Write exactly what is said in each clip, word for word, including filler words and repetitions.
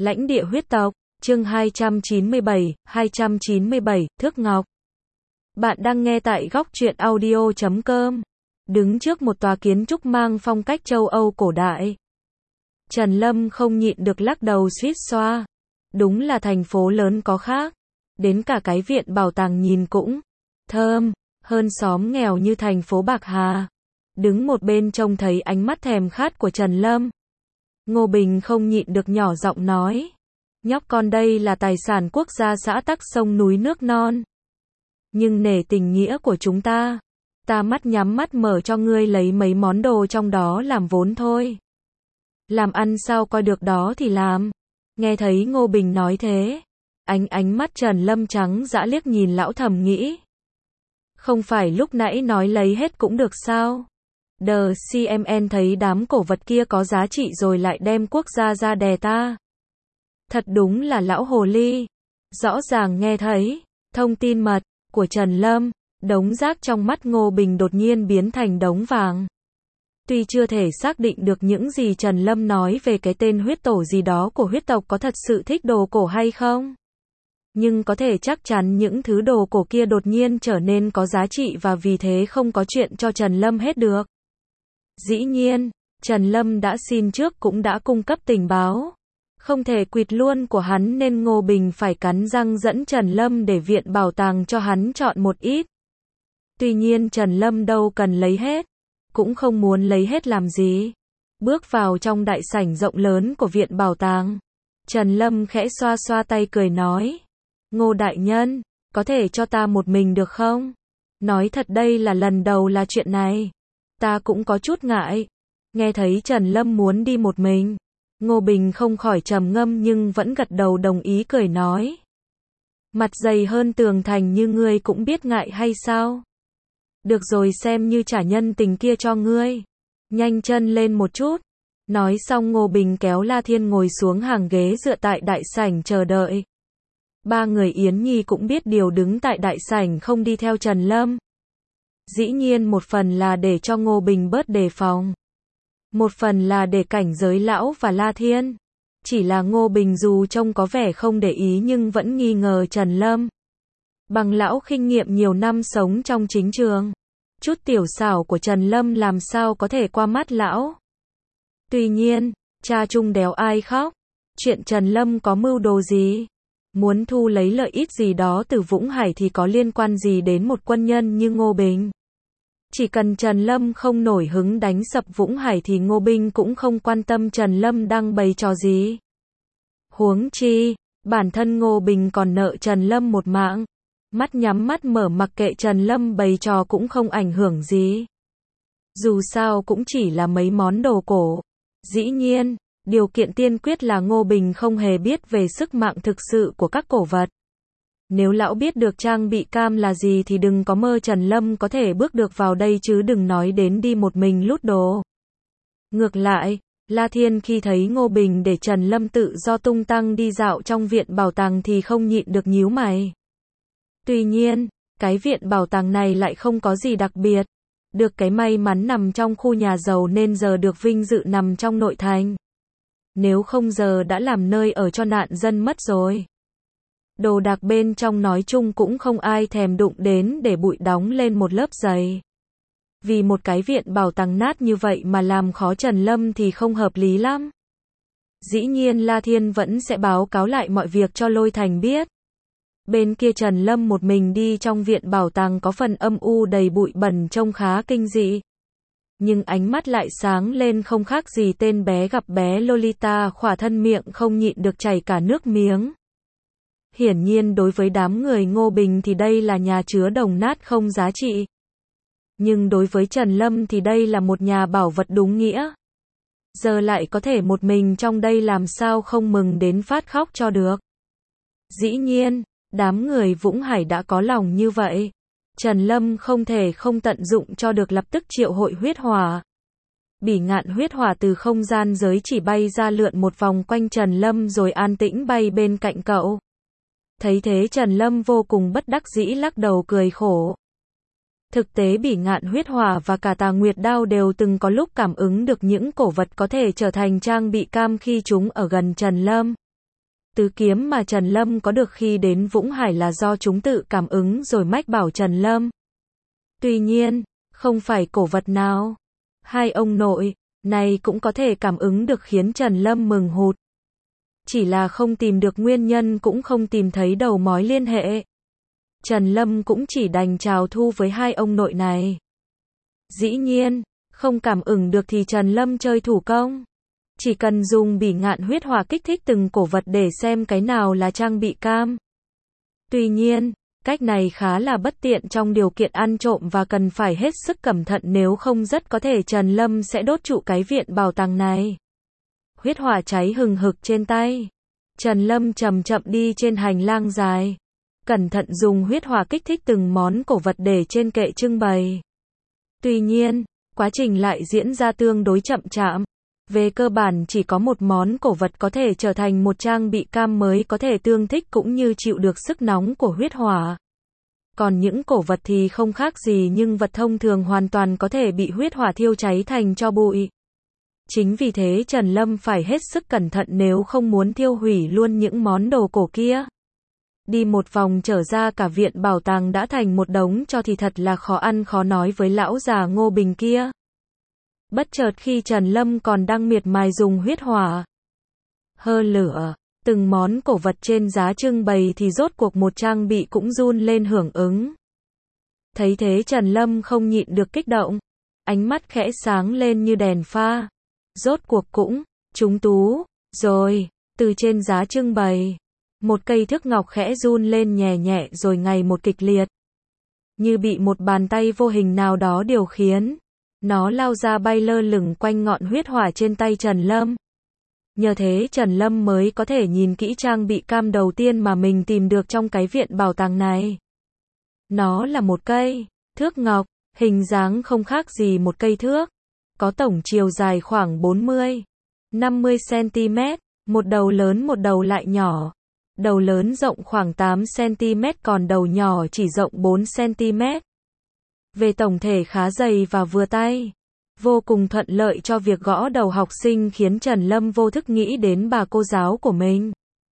Lãnh địa huyết tộc, chương hai trăm chín mươi bảy, hai trăm chín mươi bảy, Thước Ngọc. Bạn đang nghe tại góc truyện audio chấm com. Đứng trước một tòa kiến trúc mang phong cách châu Âu cổ đại, Trần Lâm không nhịn được lắc đầu suýt xoa. Đúng là thành phố lớn có khác. Đến cả cái viện bảo tàng nhìn cũng thơm, hơn xóm nghèo như thành phố Bạc Hà. Đứng một bên trông thấy ánh mắt thèm khát của Trần Lâm, Ngô Bình không nhịn được nhỏ giọng nói. Nhóc con đây là tài sản quốc gia xã tắc sông núi nước non. Nhưng nể tình nghĩa của chúng ta, ta mắt nhắm mắt mở cho ngươi lấy mấy món đồ trong đó làm vốn thôi. Làm ăn sao coi được đó thì làm. Nghe thấy Ngô Bình nói thế, ánh ánh mắt Trần Lâm trắng dã liếc nhìn lão thầm nghĩ. Không phải lúc nãy nói lấy hết cũng được sao? Đờ xê em en thấy đám cổ vật kia có giá trị rồi lại đem quốc gia ra đè ta. Thật đúng là lão hồ ly. Rõ ràng nghe thấy thông tin mật của Trần Lâm, đống rác trong mắt Ngô Bình đột nhiên biến thành đống vàng. Tuy chưa thể xác định được những gì Trần Lâm nói về cái tên huyết tổ gì đó của huyết tộc có thật sự thích đồ cổ hay không, nhưng có thể chắc chắn những thứ đồ cổ kia đột nhiên trở nên có giá trị và vì thế không có chuyện cho Trần Lâm hết được. Dĩ nhiên, Trần Lâm đã xin trước cũng đã cung cấp tình báo. Không thể quỵt luôn của hắn nên Ngô Bình phải cắn răng dẫn Trần Lâm để viện bảo tàng cho hắn chọn một ít. Tuy nhiên Trần Lâm đâu cần lấy hết, cũng không muốn lấy hết làm gì. Bước vào trong đại sảnh rộng lớn của viện bảo tàng, Trần Lâm khẽ xoa xoa tay cười nói. Ngô đại nhân, có thể cho ta một mình được không? Nói thật đây là lần đầu là chuyện này. Ta cũng có chút ngại. Nghe thấy Trần Lâm muốn đi một mình, Ngô Bình không khỏi trầm ngâm nhưng vẫn gật đầu đồng ý cười nói. Mặt dày hơn tường thành như ngươi cũng biết ngại hay sao? Được rồi xem như trả nhân tình kia cho ngươi. Nhanh chân lên một chút. Nói xong Ngô Bình kéo La Thiên ngồi xuống hàng ghế dựa tại đại sảnh chờ đợi. Ba người Yến Nhi cũng biết điều đứng tại đại sảnh không đi theo Trần Lâm. Dĩ nhiên một phần là để cho Ngô Bình bớt đề phòng. Một phần là để cảnh giới lão và La Thiên. Chỉ là Ngô Bình dù trông có vẻ không để ý nhưng vẫn nghi ngờ Trần Lâm. Bằng lão kinh nghiệm nhiều năm sống trong chính trường, chút tiểu xảo của Trần Lâm làm sao có thể qua mắt lão. Tuy nhiên, cha chung đéo ai khóc. Chuyện Trần Lâm có mưu đồ gì? Muốn thu lấy lợi ích gì đó từ Vũng Hải thì có liên quan gì đến một quân nhân như Ngô Bình? Chỉ cần Trần Lâm không nổi hứng đánh sập Vũng Hải thì Ngô Bình cũng không quan tâm Trần Lâm đang bày trò gì. Huống chi, bản thân Ngô Bình còn nợ Trần Lâm một mạng. Mắt nhắm mắt mở mặc kệ Trần Lâm bày trò cũng không ảnh hưởng gì. Dù sao cũng chỉ là mấy món đồ cổ. Dĩ nhiên, điều kiện tiên quyết là Ngô Bình không hề biết về sức mạnh thực sự của các cổ vật. Nếu lão biết được trang bị cam là gì thì đừng có mơ Trần Lâm có thể bước được vào đây chứ đừng nói đến đi một mình lút đồ. Ngược lại, La Thiên khi thấy Ngô Bình để Trần Lâm tự do tung tăng đi dạo trong viện bảo tàng thì không nhịn được nhíu mày. Tuy nhiên, cái viện bảo tàng này lại không có gì đặc biệt. Được cái may mắn nằm trong khu nhà giàu nên giờ được vinh dự nằm trong nội thành. Nếu không giờ đã làm nơi ở cho nạn dân mất rồi. Đồ đạc bên trong nói chung cũng không ai thèm đụng đến để bụi đóng lên một lớp dày. Vì một cái viện bảo tàng nát như vậy mà làm khó Trần Lâm thì không hợp lý lắm. Dĩ nhiên La Thiên vẫn sẽ báo cáo lại mọi việc cho Lôi Thành biết. Bên kia Trần Lâm một mình đi trong viện bảo tàng có phần âm u đầy bụi bẩn trông khá kinh dị. Nhưng ánh mắt lại sáng lên không khác gì tên bé gặp bé Lolita khỏa thân miệng không nhịn được chảy cả nước miếng. Hiển nhiên đối với đám người Ngô Bình thì đây là nhà chứa đồng nát không giá trị. Nhưng đối với Trần Lâm thì đây là một nhà bảo vật đúng nghĩa. Giờ lại có thể một mình trong đây làm sao không mừng đến phát khóc cho được. Dĩ nhiên, đám người Vũng Hải đã có lòng như vậy. Trần Lâm không thể không tận dụng cho được lập tức triệu hội huyết hỏa. Bỉ ngạn huyết hỏa từ không gian giới chỉ bay ra lượn một vòng quanh Trần Lâm rồi an tĩnh bay bên cạnh cậu. Thấy thế Trần Lâm vô cùng bất đắc dĩ lắc đầu cười khổ. Thực tế bỉ ngạn huyết hỏa và cả tà nguyệt đao đều từng có lúc cảm ứng được những cổ vật có thể trở thành trang bị cam khi chúng ở gần Trần Lâm. Tứ kiếm mà Trần Lâm có được khi đến Vũng Hải là do chúng tự cảm ứng rồi mách bảo Trần Lâm. Tuy nhiên, không phải cổ vật nào. Hai ông nội này cũng có thể cảm ứng được khiến Trần Lâm mừng hụt. Chỉ là không tìm được nguyên nhân cũng không tìm thấy đầu mối liên hệ. Trần Lâm cũng chỉ đành chào thu với hai ông nội này. Dĩ nhiên, không cảm ứng được thì Trần Lâm chơi thủ công. Chỉ cần dùng bỉ ngạn huyết hỏa kích thích từng cổ vật để xem cái nào là trang bị cam. Tuy nhiên, cách này khá là bất tiện trong điều kiện ăn trộm và cần phải hết sức cẩn thận, nếu không rất có thể Trần Lâm sẽ đốt trụ cái viện bảo tàng này. Huyết hỏa cháy hừng hực trên tay. Trần Lâm chậm chậm đi trên hành lang dài. Cẩn thận dùng huyết hỏa kích thích từng món cổ vật để trên kệ trưng bày. Tuy nhiên, quá trình lại diễn ra tương đối chậm chạp. Về cơ bản chỉ có một món cổ vật có thể trở thành một trang bị cam mới có thể tương thích cũng như chịu được sức nóng của huyết hỏa. Còn những cổ vật thì không khác gì nhưng vật thông thường hoàn toàn có thể bị huyết hỏa thiêu cháy thành tro bụi. Chính vì thế Trần Lâm phải hết sức cẩn thận nếu không muốn thiêu hủy luôn những món đồ cổ kia. Đi một vòng trở ra cả viện bảo tàng đã thành một đống tro thì thật là khó ăn khó nói với lão già Ngô Bình kia. Bất chợt khi Trần Lâm còn đang miệt mài dùng huyết hỏa hơ lửa, từng món cổ vật trên giá trưng bày thì rốt cuộc một trang bị cũng run lên hưởng ứng. Thấy thế Trần Lâm không nhịn được kích động, ánh mắt khẽ sáng lên như đèn pha. Rốt cuộc cũng trúng tú rồi. Từ trên giá trưng bày, một cây thước ngọc khẽ run lên nhẹ nhẹ rồi ngày một kịch liệt. Như bị một bàn tay vô hình nào đó điều khiển. Nó lao ra bay lơ lửng quanh ngọn huyết hỏa trên tay Trần Lâm. Nhờ thế Trần Lâm mới có thể nhìn kỹ trang bị cam đầu tiên mà mình tìm được trong cái viện bảo tàng này. Nó là một cây thước ngọc, hình dáng không khác gì một cây thước. Có tổng chiều dài khoảng bốn mươi, năm mươi xăng-ti-mét, một đầu lớn một đầu lại nhỏ. Đầu lớn rộng khoảng tám xăng-ti-mét còn đầu nhỏ chỉ rộng bốn xăng-ti-mét. Về tổng thể khá dày và vừa tay, vô cùng thuận lợi cho việc gõ đầu học sinh khiến Trần Lâm vô thức nghĩ đến bà cô giáo của mình.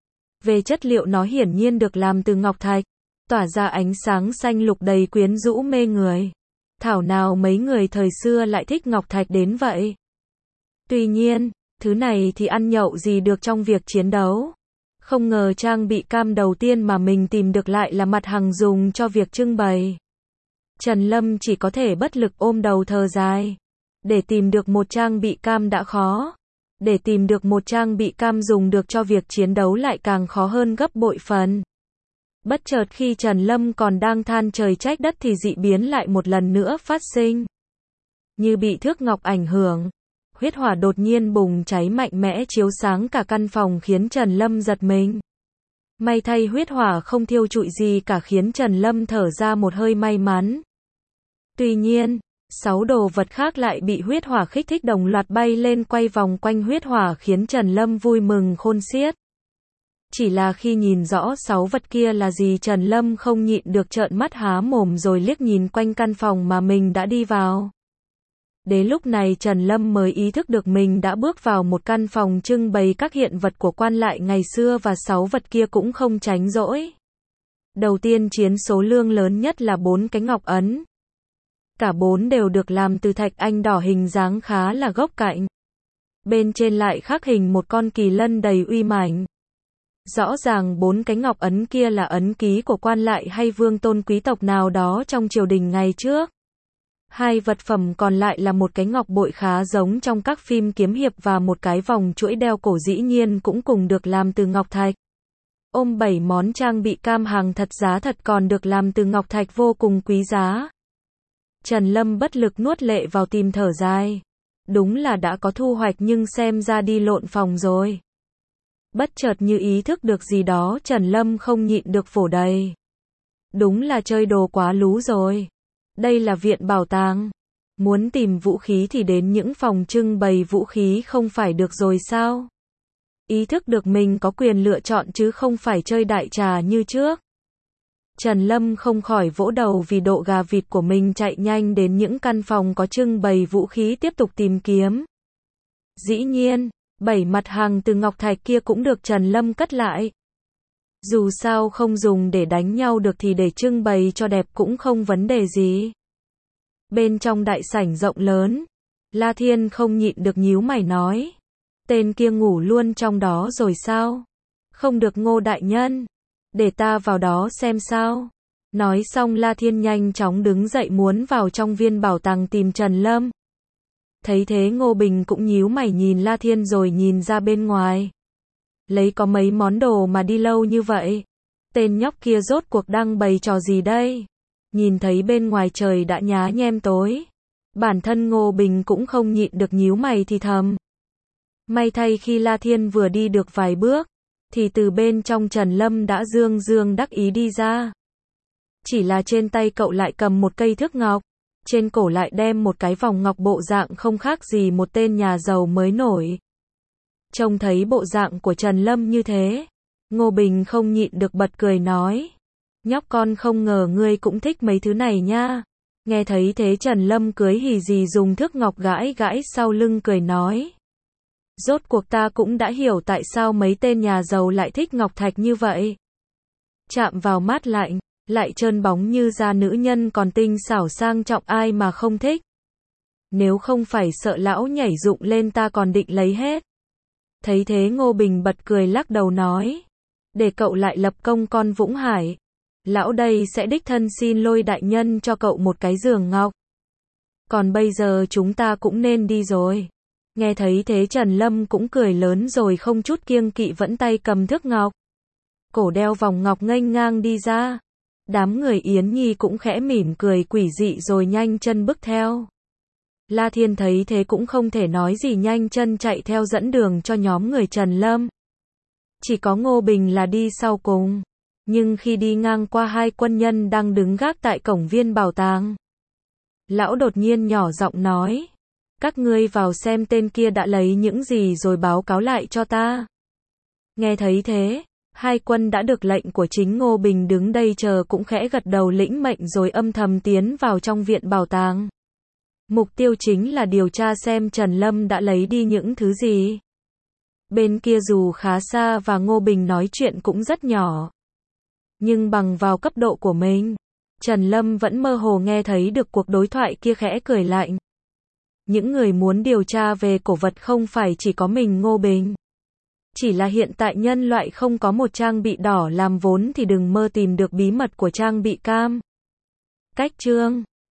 Về chất liệu nó hiển nhiên được làm từ ngọc thạch, tỏa ra ánh sáng xanh lục đầy quyến rũ mê người. Thảo nào mấy người thời xưa lại thích ngọc thạch đến vậy. Tuy nhiên, thứ này thì ăn nhậu gì được trong việc chiến đấu. Không ngờ trang bị cam đầu tiên mà mình tìm được lại là mặt hàng dùng cho việc trưng bày. Trần Lâm chỉ có thể bất lực ôm đầu thở dài. Để tìm được một trang bị cam đã khó. Để tìm được một trang bị cam dùng được cho việc chiến đấu lại càng khó hơn gấp bội phần. Bất chợt khi Trần Lâm còn đang than trời trách đất thì dị biến lại một lần nữa phát sinh. Như bị thước ngọc ảnh hưởng, huyết hỏa đột nhiên bùng cháy mạnh mẽ chiếu sáng cả căn phòng khiến Trần Lâm giật mình. May thay huyết hỏa không thiêu trụi gì cả khiến Trần Lâm thở ra một hơi may mắn. Tuy nhiên, sáu đồ vật khác lại bị huyết hỏa kích thích đồng loạt bay lên quay vòng quanh huyết hỏa khiến Trần Lâm vui mừng khôn xiết. Chỉ là khi nhìn rõ sáu vật kia là gì Trần Lâm không nhịn được trợn mắt há mồm rồi liếc nhìn quanh căn phòng mà mình đã đi vào. Đến lúc này Trần Lâm mới ý thức được mình đã bước vào một căn phòng trưng bày các hiện vật của quan lại ngày xưa và sáu vật kia cũng không tránh rỗi. Đầu tiên chiến số lượng lớn nhất là bốn cái ngọc ấn. Cả bốn đều được làm từ thạch anh đỏ hình dáng khá là góc cạnh. Bên trên lại khắc hình một con kỳ lân đầy uy mãnh. Rõ ràng bốn cái ngọc ấn kia là ấn ký của quan lại hay vương tôn quý tộc nào đó trong triều đình ngày trước. Hai vật phẩm còn lại là một cái ngọc bội khá giống trong các phim kiếm hiệp và một cái vòng chuỗi đeo cổ dĩ nhiên cũng cùng được làm từ ngọc thạch. Ôm bảy món trang bị cam hàng thật giá thật còn được làm từ ngọc thạch vô cùng quý giá. Trần Lâm bất lực nuốt lệ vào tìm thở dài. Đúng là đã có thu hoạch nhưng xem ra đi lộn phòng rồi. Bất chợt như ý thức được gì đó Trần Lâm không nhịn được phổ đầy. Đúng là chơi đồ quá lú rồi. Đây là viện bảo tàng. Muốn tìm vũ khí thì đến những phòng trưng bày vũ khí không phải được rồi sao? Ý thức được mình có quyền lựa chọn chứ không phải chơi đại trà như trước. Trần Lâm không khỏi vỗ đầu vì độ gà vịt của mình chạy nhanh đến những căn phòng có trưng bày vũ khí tiếp tục tìm kiếm. Dĩ nhiên, Bảy mặt hàng từ ngọc thạch kia cũng được Trần Lâm cất lại. Dù sao không dùng để đánh nhau được thì để trưng bày cho đẹp cũng không vấn đề gì. Bên trong đại sảnh rộng lớn, La Thiên không nhịn được nhíu mày nói. Tên kia ngủ luôn trong đó rồi sao? Không được Ngô đại nhân. Để ta vào đó xem sao. Nói xong La Thiên nhanh chóng đứng dậy muốn vào trong viên bảo tàng tìm Trần Lâm. Thấy thế Ngô Bình cũng nhíu mày nhìn La Thiên rồi nhìn ra bên ngoài. Lấy có mấy món đồ mà đi lâu như vậy. Tên nhóc kia rốt cuộc đang bày trò gì đây? Nhìn thấy bên ngoài trời đã nhá nhem tối. Bản thân Ngô Bình cũng không nhịn được nhíu mày thì thầm. May thay khi La Thiên vừa đi được vài bước, thì từ bên trong Trần Lâm đã dương dương đắc ý đi ra. Chỉ là trên tay cậu lại cầm một cây thước ngọc, trên cổ lại đem một cái vòng ngọc bộ dạng không khác gì một tên nhà giàu mới nổi. Trông thấy bộ dạng của Trần Lâm như thế, Ngô Bình không nhịn được bật cười nói. Nhóc con không ngờ ngươi cũng thích mấy thứ này nha. Nghe thấy thế Trần Lâm cười hì hì dùng thước ngọc gãi gãi sau lưng cười nói. Rốt cuộc ta cũng đã hiểu tại sao mấy tên nhà giàu lại thích ngọc thạch như vậy. Chạm vào mát lạnh, lại trơn bóng như da nữ nhân còn tinh xảo sang trọng ai mà không thích. Nếu không phải sợ lão nhảy dụng lên ta còn định lấy hết. Thấy thế Ngô Bình bật cười lắc đầu nói. Để cậu lại lập công con Vũng Hải. Lão đây sẽ đích thân xin Lôi đại nhân cho cậu một cái giường ngọc. Còn bây giờ chúng ta cũng nên đi rồi. Nghe thấy thế Trần Lâm cũng cười lớn rồi không chút kiêng kỵ vẫn tay cầm thước ngọc. Cổ đeo vòng ngọc nghênh ngang đi ra. Đám người Yến Nhi cũng khẽ mỉm cười quỷ dị rồi nhanh chân bước theo. La Thiên thấy thế cũng không thể nói gì nhanh chân chạy theo dẫn đường cho nhóm người Trần Lâm. Chỉ có Ngô Bình là đi sau cùng. Nhưng khi đi ngang qua hai quân nhân đang đứng gác tại cổng viên bảo tàng, lão đột nhiên nhỏ giọng nói. Các ngươi vào xem tên kia đã lấy những gì rồi báo cáo lại cho ta. Nghe thấy thế, hai quân đã được lệnh của chính Ngô Bình đứng đây chờ cũng khẽ gật đầu lĩnh mệnh rồi âm thầm tiến vào trong viện bảo tàng. Mục tiêu chính là điều tra xem Trần Lâm đã lấy đi những thứ gì. Bên kia dù khá xa và Ngô Bình nói chuyện cũng rất nhỏ. Nhưng bằng vào cấp độ của mình, Trần Lâm vẫn mơ hồ nghe thấy được cuộc đối thoại kia khẽ cười lạnh. Những người muốn điều tra về cổ vật không phải chỉ có mình Ngô Bình. Chỉ là hiện tại nhân loại không có một trang bị đỏ làm vốn thì đừng mơ tìm được bí mật của trang bị cam. Cách chương